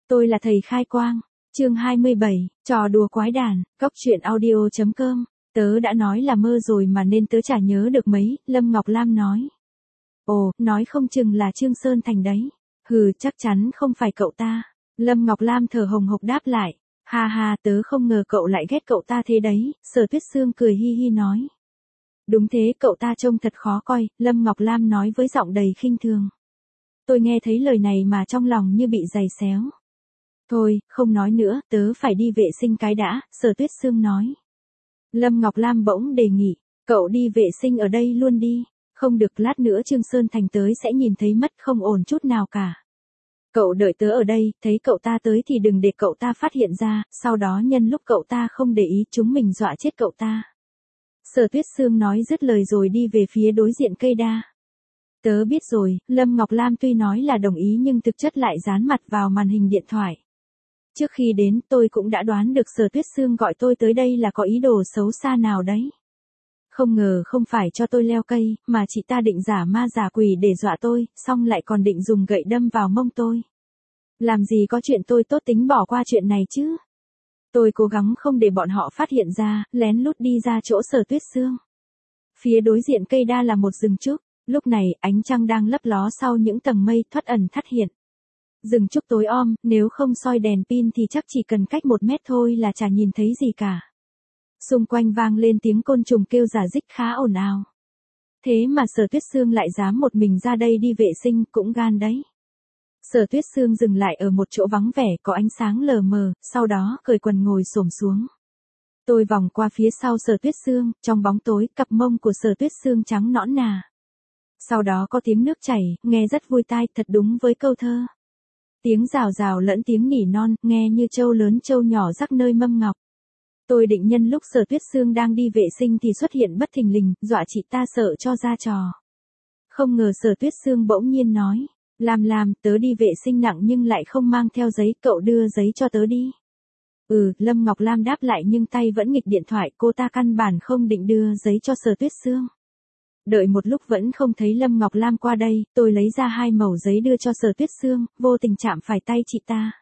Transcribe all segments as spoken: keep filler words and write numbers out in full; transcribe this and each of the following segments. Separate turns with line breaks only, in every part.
Tôi là thầy khai quang. Chương hai mươi bảy, trò đùa quái đản, góc truyện audio chấm com. Tớ đã nói là mơ rồi mà nên tớ chả nhớ được mấy, Lâm Ngọc Lam nói. Ồ, nói không chừng là Trương Sơn Thành đấy. Hừ, chắc chắn không phải cậu ta. Lâm Ngọc Lam thở hồng hộc đáp lại. Ha ha, tớ không ngờ cậu lại ghét cậu ta thế đấy, Sở Tuyết Sương cười hi hi nói. Đúng thế, cậu ta trông thật khó coi, Lâm Ngọc Lam nói với giọng đầy khinh thường. Tôi nghe thấy lời này mà trong lòng như bị giày xéo. Thôi, không nói nữa, tớ phải đi vệ sinh cái đã, Sở Tuyết Sương nói. Lâm Ngọc Lam bỗng đề nghị, cậu đi vệ sinh ở đây luôn đi, không được lát nữa Trương Sơn Thành tới sẽ nhìn thấy mất không ổn chút nào cả. Cậu đợi tớ ở đây, thấy cậu ta tới thì đừng để cậu ta phát hiện ra, sau đó nhân lúc cậu ta không để ý chúng mình dọa chết cậu ta. Sở Tuyết Sương nói dứt lời rồi đi về phía đối diện cây đa. Tớ biết rồi, Lâm Ngọc Lam tuy nói là đồng ý nhưng thực chất lại dán mặt vào màn hình điện thoại. Trước khi đến tôi cũng đã đoán được Sở Tuyết Sương gọi tôi tới đây là có ý đồ xấu xa nào đấy. Không ngờ không phải cho tôi leo cây, mà chị ta định giả ma giả quỷ để dọa tôi, xong lại còn định dùng gậy đâm vào mông tôi. Làm gì có chuyện tôi tốt tính bỏ qua chuyện này chứ. Tôi cố gắng không để bọn họ phát hiện ra, lén lút đi ra chỗ Sở Tuyết Sương. Phía đối diện cây đa là một rừng trúc, lúc này ánh trăng đang lấp ló sau những tầng mây thoắt ẩn thoắt hiện. Rừng trúc tối om, nếu không soi đèn pin thì chắc chỉ cần cách một mét thôi là chả nhìn thấy gì cả. Xung quanh vang lên tiếng côn trùng kêu rả rích khá ồn ào. Thế mà Sở Tuyết Sương lại dám một mình ra đây đi vệ sinh, cũng gan đấy. Sở Tuyết Sương dừng lại ở một chỗ vắng vẻ có ánh sáng lờ mờ, sau đó cởi quần ngồi xổm xuống. Tôi vòng qua phía sau Sở Tuyết Sương, trong bóng tối cặp mông của Sở Tuyết Sương trắng nõn nà. Sau đó có tiếng nước chảy, nghe rất vui tai, thật đúng với câu thơ. Tiếng rào rào lẫn tiếng nỉ non, nghe như trâu lớn trâu nhỏ rắc nơi mâm ngọc. Tôi định nhân lúc Sở Tuyết Sương đang đi vệ sinh thì xuất hiện bất thình lình, dọa chị ta sợ cho ra trò. Không ngờ Sở Tuyết Sương bỗng nhiên nói, làm làm, tớ đi vệ sinh nặng nhưng lại không mang theo giấy, cậu đưa giấy cho tớ đi. Ừ, Lâm Ngọc Lam đáp lại nhưng tay vẫn nghịch điện thoại, cô ta căn bản không định đưa giấy cho Sở Tuyết Sương. Đợi một lúc vẫn không thấy Lâm Ngọc Lam qua đây, tôi lấy ra hai mẩu giấy đưa cho Sở Tuyết Sương, vô tình chạm phải tay chị ta.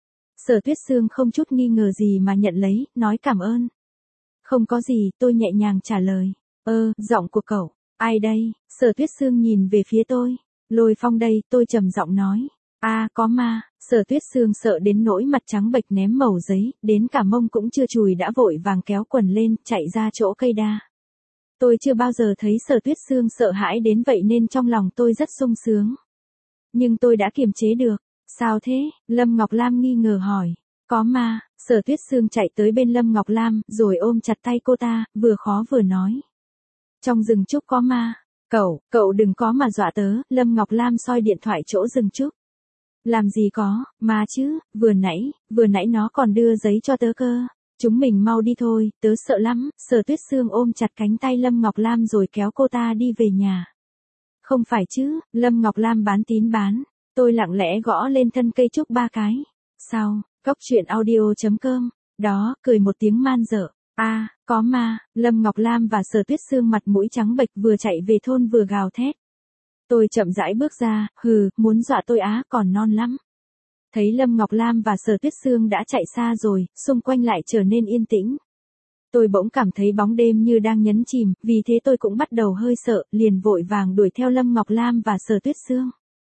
Sở Tuyết Sương không chút nghi ngờ gì mà nhận lấy, nói cảm ơn. Không có gì, tôi nhẹ nhàng trả lời. Ơ, giọng của cậu, ai đây? Sở Tuyết Sương nhìn về phía tôi. Lôi Phong đây, tôi trầm giọng nói. A, à, có ma. Sở Tuyết Sương sợ đến nỗi mặt trắng bệch ném mẩu giấy, đến cả mông cũng chưa chùi đã vội vàng kéo quần lên, chạy ra chỗ cây đa. Tôi chưa bao giờ thấy Sở Tuyết Sương sợ hãi đến vậy nên trong lòng tôi rất sung sướng. Nhưng tôi đã kiềm chế được. Sao thế? Lâm Ngọc Lam nghi ngờ hỏi. Có ma. Sở Tuyết Sương chạy tới bên Lâm Ngọc Lam, rồi ôm chặt tay cô ta, vừa khó vừa nói. Trong rừng trúc có ma. Cậu, cậu đừng có mà dọa tớ. Lâm Ngọc Lam soi điện thoại chỗ rừng trúc. Làm gì có, ma chứ, vừa nãy, vừa nãy nó còn đưa giấy cho tớ cơ. Chúng mình mau đi thôi, tớ sợ lắm. Sở Tuyết Sương ôm chặt cánh tay Lâm Ngọc Lam rồi kéo cô ta đi về nhà. Không phải chứ, Lâm Ngọc Lam bán tín bán. Tôi lặng lẽ gõ lên thân cây trúc ba cái. Sau, góc truyện audio chấm com. Đó, cười một tiếng man dợ. A, à, có ma. Lâm Ngọc Lam và Sở Tuyết Sương mặt mũi trắng bệch vừa chạy về thôn vừa gào thét. Tôi chậm rãi bước ra, hừ, muốn dọa tôi á, còn non lắm. Thấy Lâm Ngọc Lam và Sở Tuyết Sương đã chạy xa rồi, xung quanh lại trở nên yên tĩnh. Tôi bỗng cảm thấy bóng đêm như đang nhấn chìm, vì thế tôi cũng bắt đầu hơi sợ, liền vội vàng đuổi theo Lâm Ngọc Lam và Sở Tuyết Sương.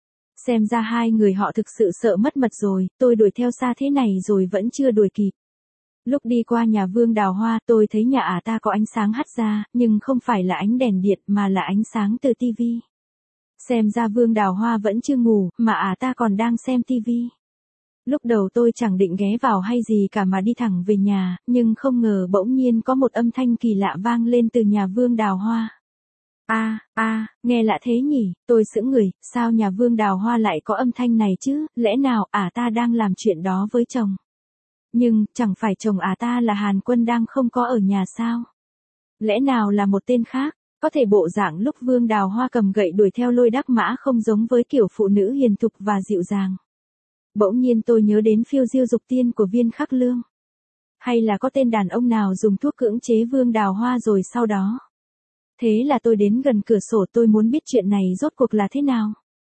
Xem ra hai người họ thực sự sợ mất mật rồi, tôi đuổi theo xa thế này rồi vẫn chưa đuổi kịp. Lúc đi qua nhà Vương Đào Hoa, tôi thấy nhà ả ta có ánh sáng hắt ra, nhưng không phải là ánh đèn điện mà là ánh sáng từ tivi. Xem ra Vương Đào Hoa vẫn chưa ngủ, mà ả ta còn đang xem tivi. Lúc đầu tôi chẳng định ghé vào hay gì cả mà đi thẳng về nhà, nhưng không ngờ bỗng nhiên có một âm thanh kỳ lạ vang lên từ nhà Vương Đào Hoa. A, a, nghe lạ thế nhỉ, tôi sững người, sao nhà Vương Đào Hoa lại có âm thanh này chứ, lẽ nào ả ta đang làm chuyện đó với chồng? Nhưng, chẳng phải chồng ả ta là Hàn Quân đang không có ở nhà sao? Lẽ nào là một tên khác? Có thể bộ dạng lúc Vương Đào Hoa cầm gậy đuổi theo Lôi Đắc Mã không giống với kiểu phụ nữ hiền thục và dịu dàng. Bỗng nhiên tôi nhớ đến phiêu diêu dục tiên của Viên Khắc Lương. Hay là có tên đàn ông nào dùng thuốc cưỡng chế Vương Đào Hoa rồi sau đó? Thế là tôi đến gần cửa sổ, tôi muốn biết chuyện này rốt cuộc là thế nào.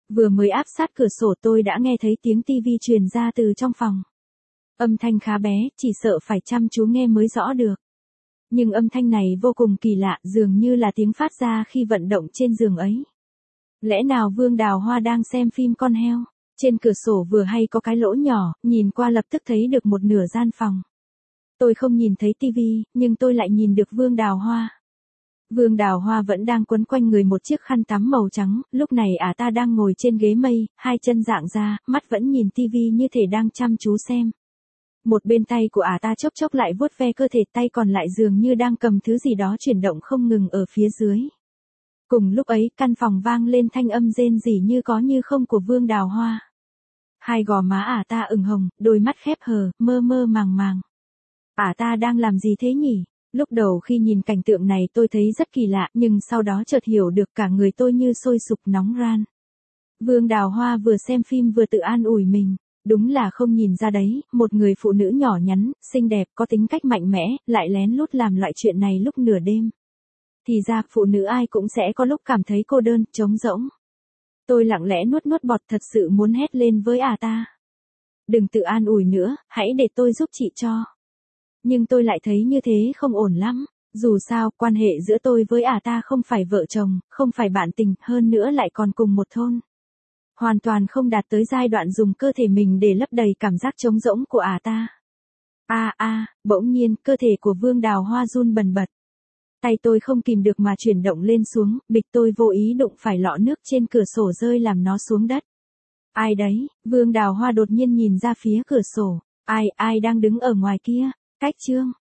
Vừa mới áp sát cửa sổ tôi đã nghe thấy tiếng tivi truyền ra từ trong phòng. Âm thanh khá bé, chỉ sợ phải chăm chú nghe mới rõ được. Nhưng âm thanh này vô cùng kỳ lạ, dường như là tiếng phát ra khi vận động trên giường ấy. Lẽ nào Vương Đào Hoa đang xem phim con heo? Trên cửa sổ vừa hay có cái lỗ nhỏ, nhìn qua lập tức thấy được một nửa gian phòng. Tôi không nhìn thấy tivi, nhưng tôi lại nhìn được Vương Đào Hoa. Vương Đào Hoa vẫn đang quấn quanh người một chiếc khăn tắm màu trắng, lúc này ả ta đang ngồi trên ghế mây, hai chân dạng ra, mắt vẫn nhìn tivi như thể đang chăm chú xem. Một bên tay của ả ta chốc chốc lại vuốt ve cơ thể, tay còn lại dường như đang cầm thứ gì đó chuyển động không ngừng ở phía dưới. Cùng lúc ấy, căn phòng vang lên thanh âm rên rỉ như có như không của Vương Đào Hoa. Hai gò má ả ta ửng hồng, đôi mắt khép hờ, mơ mơ màng màng. Ả ta đang làm gì thế nhỉ? Lúc đầu khi nhìn cảnh tượng này tôi thấy rất kỳ lạ, nhưng sau đó chợt hiểu được cả người tôi như sôi sục nóng ran. Vương Đào Hoa vừa xem phim vừa tự an ủi mình. Đúng là không nhìn ra đấy, một người phụ nữ nhỏ nhắn, xinh đẹp, có tính cách mạnh mẽ, lại lén lút làm loại chuyện này lúc nửa đêm. Thì ra, phụ nữ ai cũng sẽ có lúc cảm thấy cô đơn, trống rỗng. Tôi lặng lẽ nuốt nuốt bọt, thật sự muốn hét lên với ả ta. Đừng tự an ủi nữa, hãy để tôi giúp chị cho. Nhưng tôi lại thấy như thế không ổn lắm. Dù sao, quan hệ giữa tôi với ả ta không phải vợ chồng, không phải bạn tình, hơn nữa lại còn cùng một thôn. Hoàn toàn không đạt tới giai đoạn dùng cơ thể mình để lấp đầy cảm giác trống rỗng của ả ta. A a, bỗng nhiên, cơ thể của Vương Đào Hoa run bần bật. Tay tôi không kìm được mà chuyển động lên xuống, bịch tôi vô ý đụng phải lọ nước trên cửa sổ rơi làm nó xuống đất. Ai đấy? Vương Đào Hoa đột nhiên nhìn ra phía cửa sổ. Ai, ai đang đứng ở ngoài kia? Cách chương.